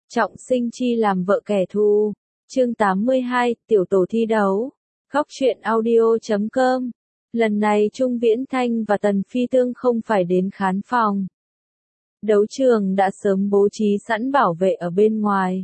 Trọng sinh chi làm vợ kẻ thù. Chương 82, tiểu tổ thi đấu. Góc truyện audio.com. Lần này Trung Viễn Thanh và Tần Phi Tương không phải đến khán phòng. Đấu trường đã sớm bố trí sẵn bảo vệ ở bên ngoài.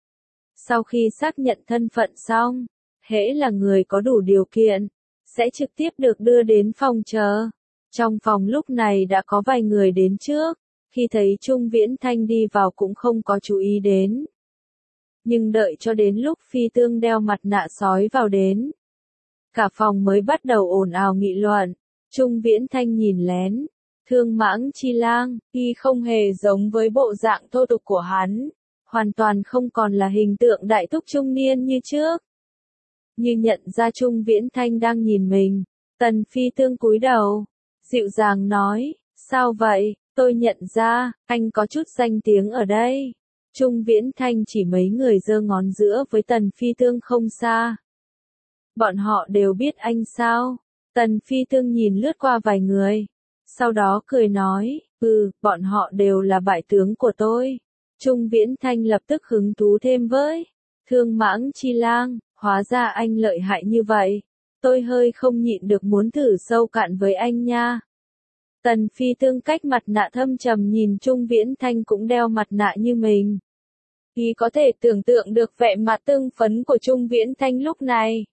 Sau khi xác nhận thân phận xong, hễ là người có đủ điều kiện, sẽ trực tiếp được đưa đến phòng chờ. Trong phòng lúc này đã có vài người đến trước, khi thấy Trung Viễn Thanh đi vào cũng không có chú ý đến. Nhưng đợi cho đến lúc Phi Tương đeo mặt nạ sói vào đến, cả phòng mới bắt đầu ồn ào nghị luận. Trung Viễn Thanh nhìn lén, Thương Mãng Chi Lang, y không hề giống với bộ dạng thô tục của hắn, hoàn toàn không còn là hình tượng đại thúc trung niên như trước. Như nhận ra Trung Viễn Thanh đang nhìn mình, Tần Phi Tương cúi đầu, dịu dàng nói, sao vậy, tôi nhận ra, anh có chút danh tiếng ở đây. Trung Viễn Thanh chỉ mấy người giơ ngón giữa với Tần Phi Tương không xa. Bọn họ đều biết anh sao? Tần Phi Tương nhìn lướt qua vài người, sau đó cười nói, bọn họ đều là bại tướng của tôi. Trung Viễn Thanh lập tức hứng thú thêm với, Thương Mãng Chi Lang, hóa ra anh lợi hại như vậy. Tôi hơi không nhịn được muốn thử sâu cạn với anh nha. Tần Phi Tương cách mặt nạ thâm trầm nhìn Trung Viễn Thanh cũng đeo mặt nạ như mình. Y có thể tưởng tượng được vẻ mặt tương phấn của Trung Viễn Thanh lúc này.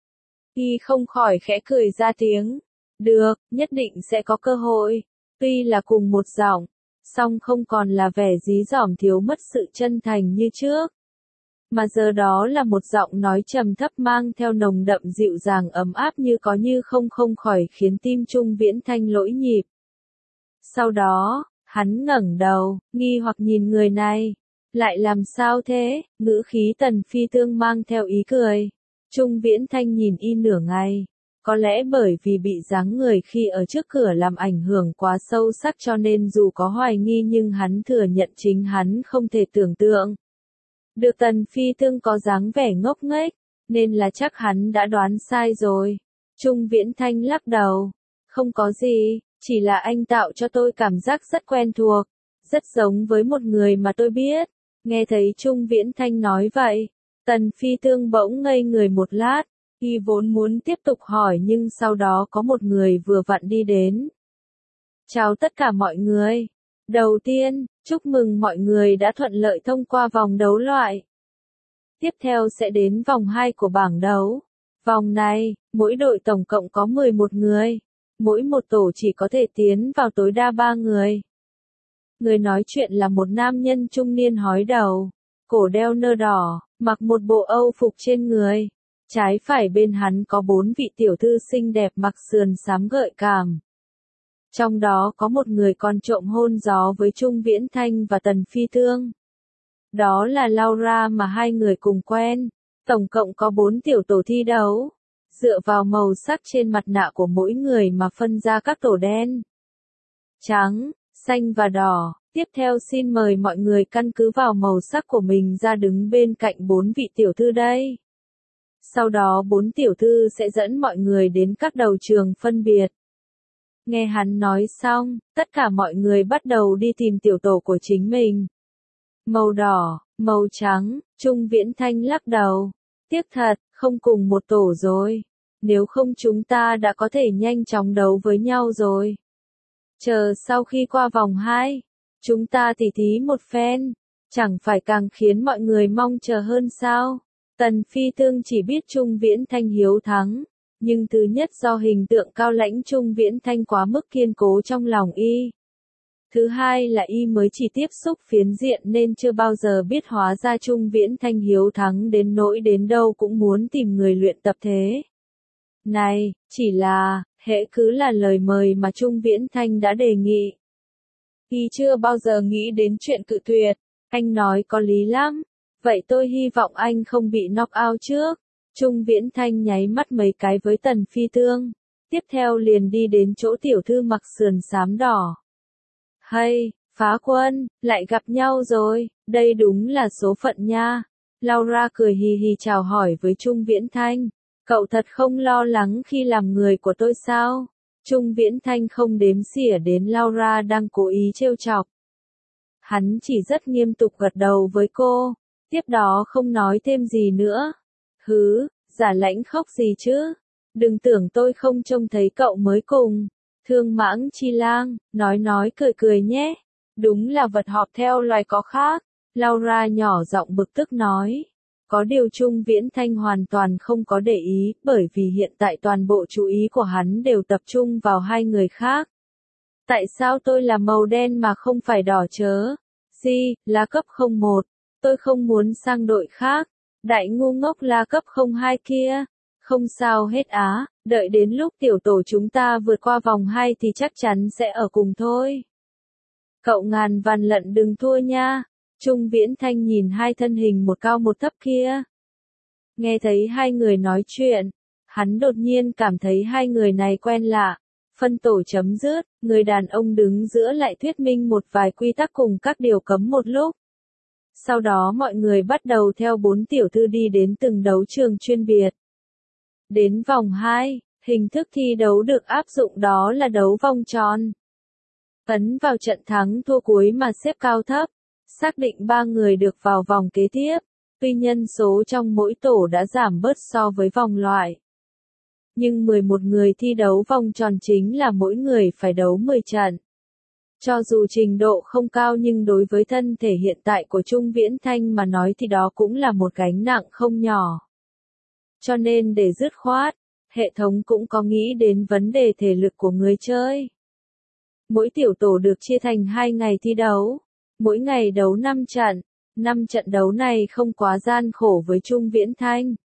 Y không khỏi khẽ cười ra tiếng. Được, nhất định sẽ có cơ hội. Tuy là cùng một giọng, song không còn là vẻ dí dỏm thiếu mất sự chân thành như trước. Mà giờ đó là một giọng nói trầm thấp mang theo nồng đậm dịu dàng ấm áp như có như không khỏi khiến tim Trung Viễn Thanh lỗi nhịp. Sau đó, hắn ngẩng đầu, nghi hoặc nhìn người này. Lại làm sao thế? Ngữ khí Tần Phi Tương mang theo ý cười. Trung Viễn Thanh nhìn y nửa ngày. Có lẽ bởi vì bị dáng người khi ở trước cửa làm ảnh hưởng quá sâu sắc cho nên dù có hoài nghi nhưng hắn thừa nhận chính hắn không thể tưởng tượng được Tần Phi Tương có dáng vẻ ngốc nghếch, nên là chắc hắn đã đoán sai rồi. Trung Viễn Thanh lắc đầu. Không có gì, chỉ là anh tạo cho tôi cảm giác rất quen thuộc, rất giống với một người mà tôi biết. Nghe thấy Trung Viễn Thanh nói vậy, Tần Phi Tương bỗng ngây người một lát, y vốn muốn tiếp tục hỏi nhưng sau đó có một người vừa vặn đi đến. Chào tất cả mọi người. Đầu tiên, chúc mừng mọi người đã thuận lợi thông qua vòng đấu loại. Tiếp theo sẽ đến vòng 2 của bảng đấu. Vòng này, mỗi đội tổng cộng có 11 người. Mỗi một tổ chỉ có thể tiến vào tối đa 3 người. Người nói chuyện là một nam nhân trung niên hói đầu, cổ đeo nơ đỏ, mặc một bộ âu phục trên người. Trái phải bên hắn có 4 vị tiểu thư xinh đẹp mặc sườn xám gợi cảm. Trong đó có một người còn trộm hôn gió với Trung Viễn Thanh và Tần Phi Tương. Đó là Laura mà hai người cùng quen. Tổng cộng có 4 tiểu tổ thi đấu. Dựa vào màu sắc trên mặt nạ của mỗi người mà phân ra các tổ đen, trắng, xanh và đỏ. Tiếp theo xin mời mọi người căn cứ vào màu sắc của mình ra đứng bên cạnh 4 vị tiểu thư đây. Sau đó 4 tiểu thư sẽ dẫn mọi người đến các đầu trường phân biệt. Nghe hắn nói xong, tất cả mọi người bắt đầu đi tìm tiểu tổ của chính mình. Màu đỏ, màu trắng, Trung Viễn Thanh lắc đầu. Tiếc thật, không cùng một tổ rồi. Nếu không chúng ta đã có thể nhanh chóng đấu với nhau rồi. Chờ sau khi qua vòng 2, chúng ta tỉ thí một phen, chẳng phải càng khiến mọi người mong chờ hơn sao? Tần Phi Tương chỉ biết Trung Viễn Thanh hiếu thắng, nhưng thứ nhất do hình tượng cao lãnh Trung Viễn Thanh quá mức kiên cố trong lòng y. Thứ hai là y mới chỉ tiếp xúc phiến diện nên chưa bao giờ biết hóa ra Trung Viễn Thanh hiếu thắng đến nỗi đến đâu cũng muốn tìm người luyện tập thế. Này, chỉ là, hễ cứ là lời mời mà Trung Viễn Thanh đã đề nghị. Y chưa bao giờ nghĩ đến chuyện cự tuyệt, anh nói có lý lắm, vậy tôi hy vọng anh không bị knock out trước. Trung Viễn Thanh nháy mắt mấy cái với Tần Phi Tương, tiếp theo liền đi đến chỗ tiểu thư mặc sườn xám đỏ. Hay, phá quân, lại gặp nhau rồi, đây đúng là số phận nha. Laura cười hì hì chào hỏi với Trung Viễn Thanh. Cậu thật không lo lắng khi làm người của tôi sao? Trung Viễn Thanh không đếm xỉa đến Laura đang cố ý trêu chọc. Hắn chỉ rất nghiêm túc gật đầu với cô, tiếp đó không nói thêm gì nữa. Hứ, giả lãnh khóc gì chứ? Đừng tưởng tôi không trông thấy cậu mới cùng. Thương Mãng Chi Lang, nói cười cười nhé. Đúng là vật họp theo loài có khác. Laura nhỏ giọng bực tức nói. Có điều Trung Viễn Thanh hoàn toàn không có để ý, bởi vì hiện tại toàn bộ chú ý của hắn đều tập trung vào hai người khác. Tại sao tôi là màu đen mà không phải đỏ chớ? Là cấp 01. Tôi không muốn sang đội khác. Đại ngu ngốc là cấp 02 kia. Không sao hết á, đợi đến lúc tiểu tổ chúng ta vượt qua vòng 2 thì chắc chắn sẽ ở cùng thôi. Cậu ngàn vạn lận đừng thua nha. Trung Viễn Thanh nhìn hai thân hình một cao một thấp kia. Nghe thấy hai người nói chuyện, hắn đột nhiên cảm thấy hai người này quen lạ. Phân tổ chấm dứt, người đàn ông đứng giữa lại thuyết minh một vài quy tắc cùng các điều cấm một lúc. Sau đó mọi người bắt đầu theo 4 tiểu thư đi đến từng đấu trường chuyên biệt. Đến vòng 2, hình thức thi đấu được áp dụng đó là đấu vòng tròn. Ấn vào trận thắng thua cuối mà xếp cao thấp, xác định 3 người được vào vòng kế tiếp, tuy nhân số trong mỗi tổ đã giảm bớt so với vòng loại. Nhưng 11 người thi đấu vòng tròn chính là mỗi người phải đấu 10 trận. Cho dù trình độ không cao nhưng đối với thân thể hiện tại của Trung Viễn Thanh mà nói thì đó cũng là một gánh nặng không nhỏ. Cho nên để dứt khoát, hệ thống cũng có nghĩ đến vấn đề thể lực của người chơi. Mỗi tiểu tổ được chia thành 2 ngày thi đấu, mỗi ngày đấu 5 trận, 5 trận đấu này không quá gian khổ với Trung Viễn Thanh.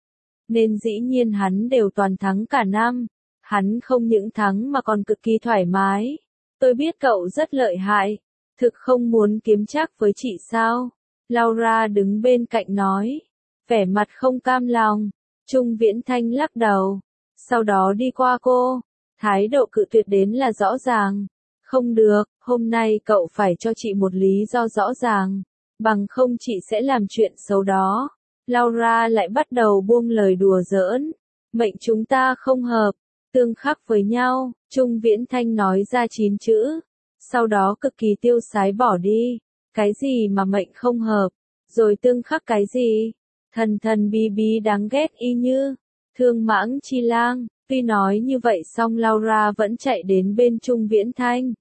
Nên dĩ nhiên hắn đều toàn thắng cả năm, hắn không những thắng mà còn cực kỳ thoải mái. Tôi biết cậu rất lợi hại, thực không muốn kiếm trác với chị sao? Laura đứng bên cạnh nói, vẻ mặt không cam lòng. Trung Viễn Thanh lắc đầu, sau đó đi qua cô, thái độ cự tuyệt đến là rõ ràng. Không được, hôm nay cậu phải cho chị một lý do rõ ràng, bằng không chị sẽ làm chuyện xấu đó. Laura lại bắt đầu buông lời đùa giỡn, mệnh chúng ta không hợp, tương khắc với nhau. Trung Viễn Thanh nói ra 9 chữ, sau đó cực kỳ tiêu sái bỏ đi. Cái gì mà mệnh không hợp, rồi tương khắc cái gì? Thần bí bí đáng ghét y như. Thương Mãng Chi Lang, tuy nói như vậy song Laura vẫn chạy đến bên Trung Viễn Thanh.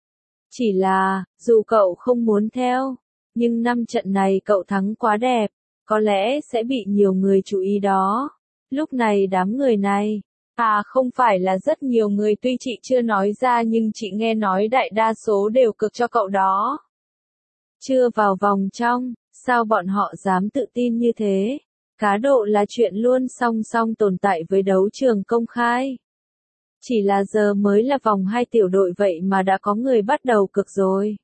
Chỉ là, dù cậu không muốn theo, nhưng 5 trận này cậu thắng quá đẹp, có lẽ sẽ bị nhiều người chú ý đó. Lúc này đám người này, không phải là rất nhiều người, tuy chị chưa nói ra nhưng chị nghe nói đại đa số đều cực cho cậu đó. Chưa vào vòng trong, sao bọn họ dám tự tin như thế? Cá độ là chuyện luôn song song tồn tại với đấu trường công khai. Chỉ là giờ mới là vòng 2 tiểu đội vậy mà đã có người bắt đầu cực rồi.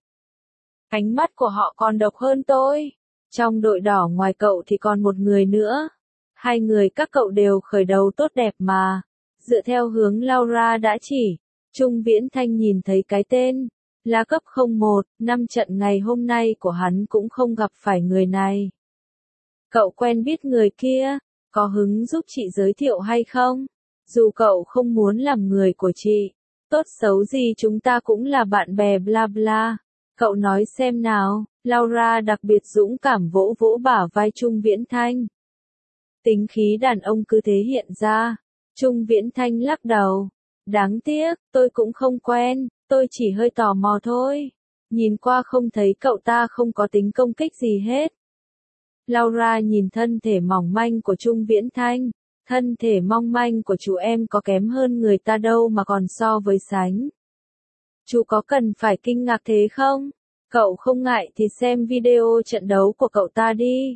Ánh mắt của họ còn độc hơn tôi. Trong đội đỏ ngoài cậu thì còn một người nữa. 2 người các cậu đều khởi đầu tốt đẹp mà. Dựa theo hướng Laura đã chỉ, Trung Viễn Thanh nhìn thấy cái tên là cấp 01, 5 trận ngày hôm nay của hắn cũng không gặp phải người này. Cậu quen biết người kia, có hứng giúp chị giới thiệu hay không? Dù cậu không muốn làm người của chị, tốt xấu gì chúng ta cũng là bạn bè bla bla. Cậu nói xem nào. Laura đặc biệt dũng cảm vỗ vỗ bả vai Trung Viễn Thanh. Tính khí đàn ông cứ thế hiện ra. Trung Viễn Thanh lắc đầu. Đáng tiếc, tôi cũng không quen, tôi chỉ hơi tò mò thôi. Nhìn qua không thấy cậu ta không có tính công kích gì hết. Laura nhìn thân thể mỏng manh của Trung Viễn Thanh. Thân thể mong manh của chú em có kém hơn người ta đâu mà còn so với sánh. Chú có cần phải kinh ngạc thế không? Cậu không ngại thì xem video trận đấu của cậu ta đi.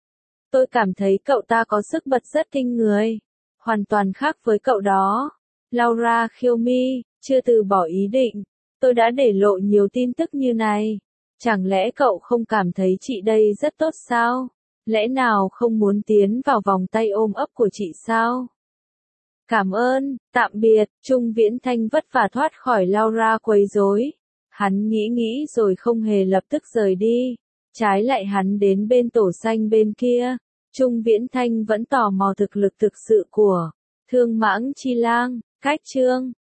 Tôi cảm thấy cậu ta có sức bật rất kinh người. Hoàn toàn khác với cậu đó. Laura khiêu mi, chưa từ bỏ ý định. Tôi đã để lộ nhiều tin tức như này. Chẳng lẽ cậu không cảm thấy chị đây rất tốt sao? Lẽ nào không muốn tiến vào vòng tay ôm ấp của chị sao? Cảm ơn, tạm biệt. Trung Viễn Thanh vất vả thoát khỏi Laura quấy rối. Hắn nghĩ rồi không hề lập tức rời đi. Trái lại hắn đến bên tổ xanh bên kia. Trung Viễn Thanh vẫn tò mò thực lực thực sự của Thương Mãng Chi Lang. Cách chương